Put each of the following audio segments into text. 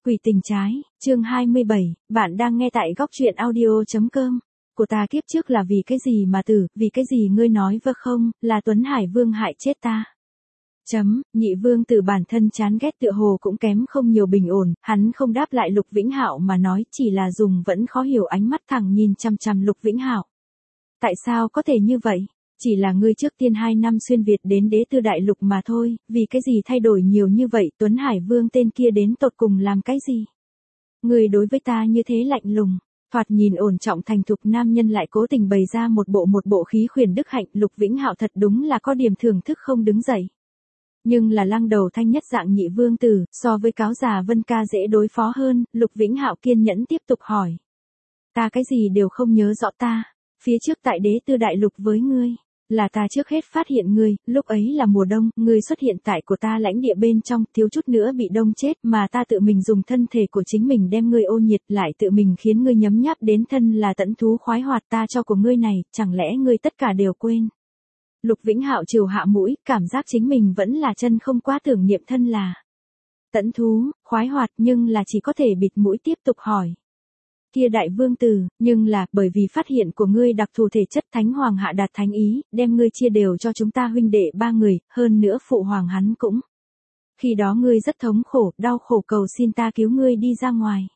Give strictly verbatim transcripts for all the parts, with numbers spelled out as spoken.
Quỷ tình trái, chương hai mươi bảy, bạn đang nghe tại góc truyện audio.com. Của ta kiếp trước là vì cái gì mà tử, vì cái gì ngươi nói vơ không, là Tuấn Hải Vương hại chết ta. Chấm, nhị vương tử bản thân chán ghét tựa hồ cũng kém không nhiều bình ổn, hắn không đáp lại Lục Vĩnh Hạo mà nói, chỉ là dùng vẫn khó hiểu ánh mắt thẳng nhìn chằm chằm Lục Vĩnh Hạo. Tại sao có thể như vậy? Chỉ là ngươi trước tiên hai năm xuyên Việt đến đế tư đại lục mà thôi, vì cái gì thay đổi nhiều như vậy, Tuấn Hải Vương tên kia đến tột cùng làm cái gì? Ngươi đối với ta như thế lạnh lùng, thoạt nhìn ổn trọng thành thục nam nhân lại cố tình bày ra một bộ một bộ khí khuyển đức hạnh, Lục Vĩnh Hạo thật đúng là có điểm thưởng thức không đứng dậy. Nhưng là lăng đầu thanh nhất dạng nhị vương tử, so với cáo già Vân ca dễ đối phó hơn, Lục Vĩnh Hạo kiên nhẫn tiếp tục hỏi. Ta cái gì đều không nhớ rõ ta, phía trước tại đế tư đại lục với ngươi. Là ta trước hết phát hiện ngươi, lúc ấy là mùa đông, ngươi xuất hiện tại của ta lãnh địa bên trong, thiếu chút nữa bị đông chết, mà ta tự mình dùng thân thể của chính mình đem ngươi ô nhiệt, lại tự mình khiến ngươi nhấm nháp đến thân là tẫn thú khoái hoạt ta cho của ngươi này, chẳng lẽ ngươi tất cả đều quên. Lục Vĩnh Hạo chiều hạ mũi, cảm giác chính mình vẫn là chân không quá tưởng niệm thân là tẫn thú, khoái hoạt, nhưng là chỉ có thể bịt mũi tiếp tục hỏi. Kia đại vương tử, nhưng là, bởi vì phát hiện của ngươi đặc thù thể chất thánh hoàng hạ đạt thánh ý, đem ngươi chia đều cho chúng ta huynh đệ ba người, hơn nữa phụ hoàng hắn cũng. Khi đó ngươi rất thống khổ, đau khổ cầu xin ta cứu ngươi đi ra ngoài.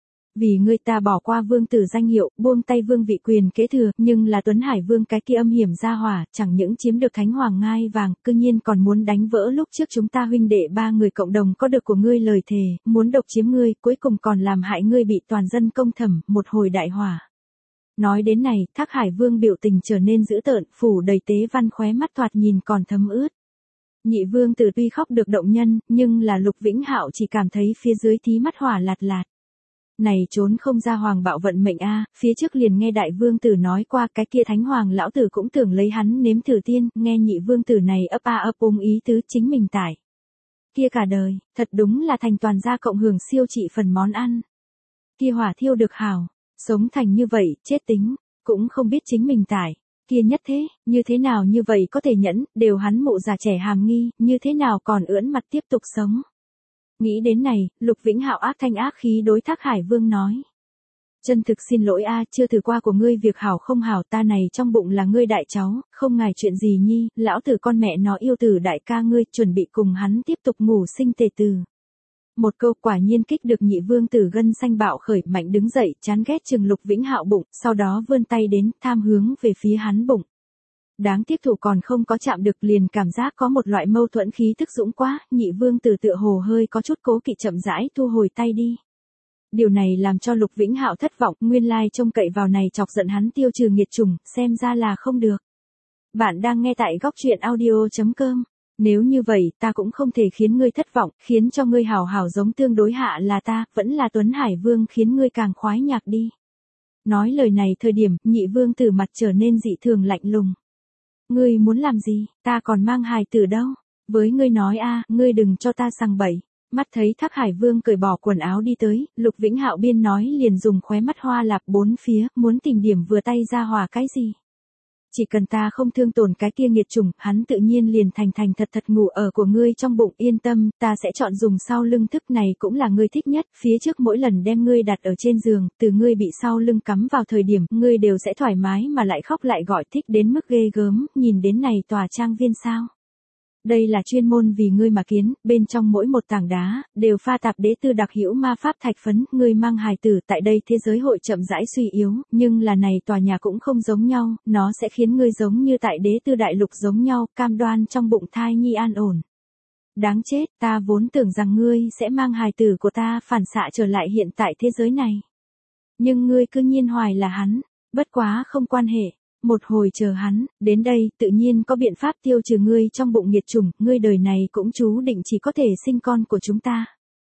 Vì ngươi ta bỏ qua vương tử danh hiệu, buông tay vương vị quyền kế thừa, nhưng là Tuấn Hải Vương cái kia âm hiểm ra hỏa, chẳng những chiếm được thánh hoàng ngai vàng, cư nhiên còn muốn đánh vỡ lúc trước chúng ta huynh đệ ba người cộng đồng có được của ngươi lời thề, muốn độc chiếm ngươi, cuối cùng còn làm hại ngươi bị toàn dân công thẩm, một hồi đại hỏa. Nói đến này, Thác Hải Vương biểu tình trở nên dữ tợn, phủ đầy tế văn khóe mắt thoạt nhìn còn thấm ướt. Nhị vương tử tuy khóc được động nhân, nhưng là Lục Vĩnh Hạo chỉ cảm thấy phía dưới thí mắt hỏa lạt lạt. Này trốn không ra hoàng bạo vận mệnh a, phía trước liền nghe đại vương tử nói qua cái kia thánh hoàng lão tử cũng tưởng lấy hắn nếm thử tiên, nghe nhị vương tử này ấp a ấp ôm ý tứ chính mình tải. Kia cả đời, thật đúng là thành toàn gia cộng hưởng siêu trị phần món ăn. Kia hỏa thiêu được hảo, sống thành như vậy, chết tính, cũng không biết chính mình tải. Kia nhất thế, như thế nào như vậy có thể nhẫn, đều hắn mụ già trẻ hàm nghi, như thế nào còn ưỡn mặt tiếp tục sống. Nghĩ đến này, Lục Vĩnh Hạo ác thanh ác khí đối Thác Hải Vương nói. Chân thực xin lỗi a, chưa thử qua của ngươi việc hảo không hảo, ta này trong bụng là ngươi đại cháu, không ngài chuyện gì nhi, lão tử con mẹ nó yêu tử đại ca ngươi, chuẩn bị cùng hắn tiếp tục ngủ sinh tề từ. Một câu quả nhiên kích được nhị vương tử gân xanh bạo khởi, mạnh đứng dậy, chán ghét chừng Lục Vĩnh Hạo bụng, sau đó vươn tay đến, tham hướng về phía hắn bụng. Đáng tiếc thủ còn không có chạm được, liền cảm giác có một loại mâu thuẫn khí tức dũng quá, nhị vương tử tựa hồ hơi có chút cố kỵ chậm rãi thu hồi tay đi. Điều này làm cho Lục Vĩnh Hạo thất vọng, nguyên lai trông cậy vào này chọc giận hắn tiêu trừ nghiệt chủng, xem ra là không được. Bạn đang nghe tại góc truyện audio.com. Nếu như vậy, ta cũng không thể khiến ngươi thất vọng, khiến cho ngươi hảo hảo giống tương đối hạ là ta, vẫn là Tuấn Hải Vương khiến ngươi càng khoái nhạc đi. Nói lời này thời điểm, nhị vương tử mặt trở nên dị thường lạnh lùng. Ngươi muốn làm gì, ta còn mang hài tử đâu, với ngươi nói a, ngươi đừng cho ta sằng bậy. Mắt thấy Thác Hải Vương cởi bỏ quần áo đi tới, Lục Vĩnh Hạo biên nói liền dùng khóe mắt hoa lạp bốn phía, muốn tìm điểm vừa tay ra hòa cái gì. Chỉ cần ta không thương tổn cái kia nghiệt chủng, hắn tự nhiên liền thành thành thật thật ngủ ở của ngươi trong bụng, yên tâm, ta sẽ chọn dùng sau lưng thức này cũng là ngươi thích nhất, phía trước mỗi lần đem ngươi đặt ở trên giường, từ ngươi bị sau lưng cắm vào thời điểm, ngươi đều sẽ thoải mái mà lại khóc lại gọi thích đến mức ghê gớm, nhìn đến này tòa trang viên sao. Đây là chuyên môn vì ngươi mà kiến, bên trong mỗi một tảng đá, đều pha tạp đế tư đặc hữu ma pháp thạch phấn, ngươi mang hài tử tại đây thế giới hội chậm rãi suy yếu, nhưng là này tòa nhà cũng không giống nhau, nó sẽ khiến ngươi giống như tại đế tư đại lục giống nhau, cam đoan trong bụng thai nhi an ổn. Đáng chết, ta vốn tưởng rằng ngươi sẽ mang hài tử của ta phản xạ trở lại hiện tại thế giới này. Nhưng ngươi cứ nhiên hoài là hắn, bất quá không quan hệ. Một hồi chờ hắn, đến đây, tự nhiên có biện pháp tiêu trừ ngươi trong bụng nghiệt chủng, ngươi đời này cũng chú định chỉ có thể sinh con của chúng ta.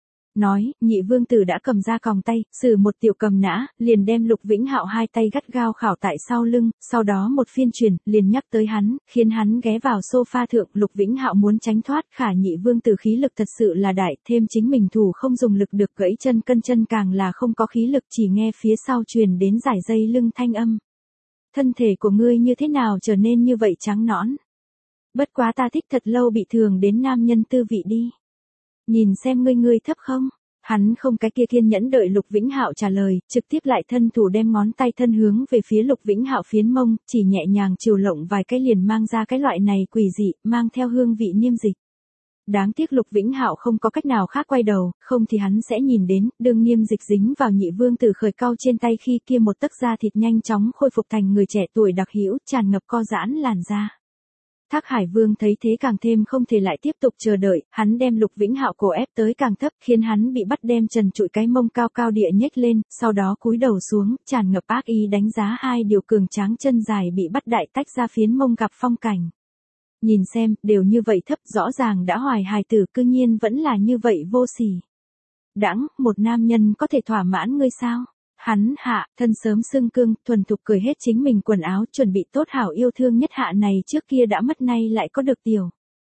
Nói, nhị vương tử đã cầm ra còng tay, sử một tiểu cầm nã, liền đem Lục Vĩnh Hạo hai tay gắt gao khảo tại sau lưng, sau đó một phiên truyền, liền nhắc tới hắn, khiến hắn ghé vào sofa thượng, Lục Vĩnh Hạo muốn tránh thoát, khả nhị vương tử khí lực thật sự là đại, thêm chính mình thủ không dùng lực được gãy chân cân chân càng là không có khí lực, chỉ nghe phía sau truyền đến giải dây lưng thanh âm. Thân thể của ngươi như thế nào trở nên như vậy trắng nõn? Bất quá ta thích thật lâu bị thường đến nam nhân tư vị đi. Nhìn xem ngươi ngươi thấp không? Hắn không cái kia kiên nhẫn đợi Lục Vĩnh Hạo trả lời, trực tiếp lại thân thủ đem ngón tay thân hướng về phía Lục Vĩnh Hạo phiến mông, chỉ nhẹ nhàng chiều lộng vài cái liền mang ra cái loại này quỷ dị, mang theo hương vị niêm dịch. Đáng tiếc Lục Vĩnh Hạo không có cách nào khác quay đầu, không thì hắn sẽ nhìn đến, đương niêm dịch dính vào nhị vương tử khởi cau trên tay khi kia một tấc da thịt nhanh chóng khôi phục thành người trẻ tuổi đặc hữu, tràn ngập co giãn làn da. Thác Hải Vương thấy thế càng thêm không thể lại tiếp tục chờ đợi, hắn đem Lục Vĩnh Hạo cổ ép tới càng thấp, khiến hắn bị bắt đem trần trụi cái mông cao cao địa nhếch lên, sau đó cúi đầu xuống, tràn ngập ác ý đánh giá hai điều cường tráng chân dài bị bắt đại tách ra phiến mông gặp phong cảnh. Nhìn xem, đều như vậy thấp, rõ ràng đã hoài hài tử, cư nhiên vẫn là như vậy vô sỉ. Đãng, một nam nhân có thể thỏa mãn ngươi sao? Hắn hạ, thân sớm xương cương, thuần thục cởi hết chính mình quần áo, chuẩn bị tốt hảo yêu thương nhất hạ này trước kia đã mất nay lại có được tiểu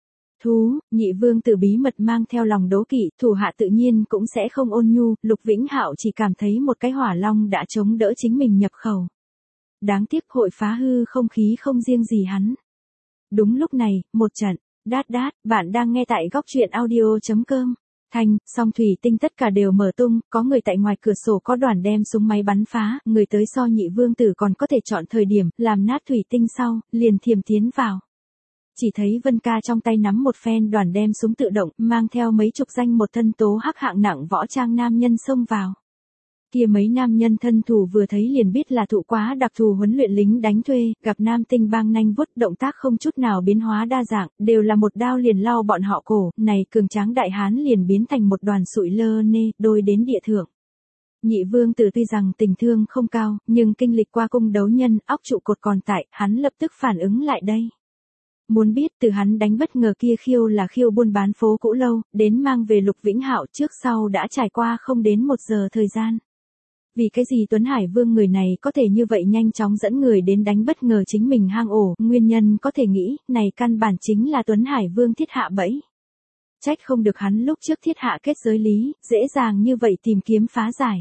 thú. Nhị vương tử bí mật mang theo lòng đố kỵ, thủ hạ tự nhiên cũng sẽ không ôn nhu, Lục Vĩnh Hạo chỉ cảm thấy một cái hỏa long đã chống đỡ chính mình nhập khẩu. Đáng tiếc hội phá hư không khí không riêng gì hắn. Đúng lúc này, một trận, đát đát, bạn đang nghe tại góc truyện audio chấm com. Thanh, song thủy tinh tất cả đều mở tung, có người tại ngoài cửa sổ có đoàn đem súng máy bắn phá, người tới so nhị vương tử còn có thể chọn thời điểm, làm nát thủy tinh sau, liền thiềm tiến vào. Chỉ thấy Vân Ca trong tay nắm một phen đoàn đem súng tự động, mang theo mấy chục danh một thân tố hắc hạng nặng võ trang nam nhân xông vào. Kia mấy nam nhân thân thủ vừa thấy liền biết là thụ quá đặc thù huấn luyện lính đánh thuê, gặp nam tinh bang nanh vuốt động tác không chút nào biến hóa đa dạng, đều là một đao liền lau bọn họ cổ, này cường tráng đại hán liền biến thành một đoàn sụi lơ nê, đôi đến địa thượng. Nhị vương tử tuy rằng tình thương không cao, nhưng kinh lịch qua cung đấu nhân, óc trụ cột còn tại, hắn lập tức phản ứng lại đây. Muốn biết từ hắn đánh bất ngờ kia khiêu là khiêu buôn bán phố cũ lâu, đến mang về Lục Vĩnh Hạo trước sau đã trải qua không đến một giờ thời gian. Vì cái gì Tuấn Hải Vương người này có thể như vậy nhanh chóng dẫn người đến đánh bất ngờ chính mình hang ổ, nguyên nhân có thể nghĩ, này căn bản chính là Tuấn Hải Vương thiết hạ bẫy. Trách không được hắn lúc trước thiết hạ kết giới lý, dễ dàng như vậy tìm kiếm phá giải.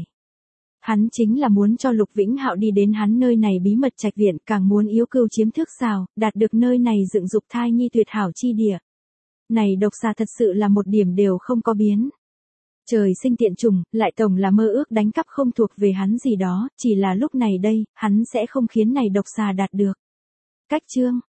Hắn chính là muốn cho Lục Vĩnh Hạo đi đến hắn nơi này bí mật trạch viện, càng muốn yếu cưu chiếm thước xào, đạt được nơi này dựng dục thai nhi tuyệt hảo chi địa. Này độc xà thật sự là một điểm đều không có biến. Trời sinh tiện trùng, lại tổng là mơ ước đánh cắp không thuộc về hắn gì đó, chỉ là lúc này đây, hắn sẽ không khiến này độc xà đạt được. Cách chương